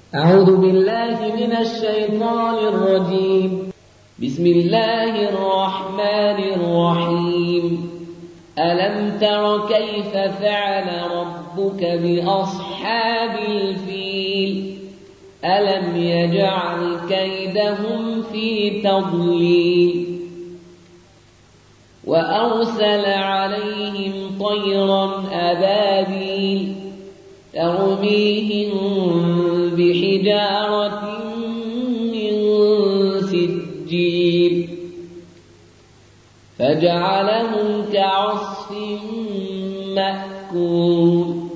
أعوذ بالله من الشيطان الرجيم. بسم الله الرحمن الرحيم. ألم تر كيف فعل ربك بأصحاب الفيل ألم يجعل كيدهم في تضليل وأرسل عليهم طيرا أبابيل ترميهم بحجارة من سجيل فجعلهم كعصف مأكول.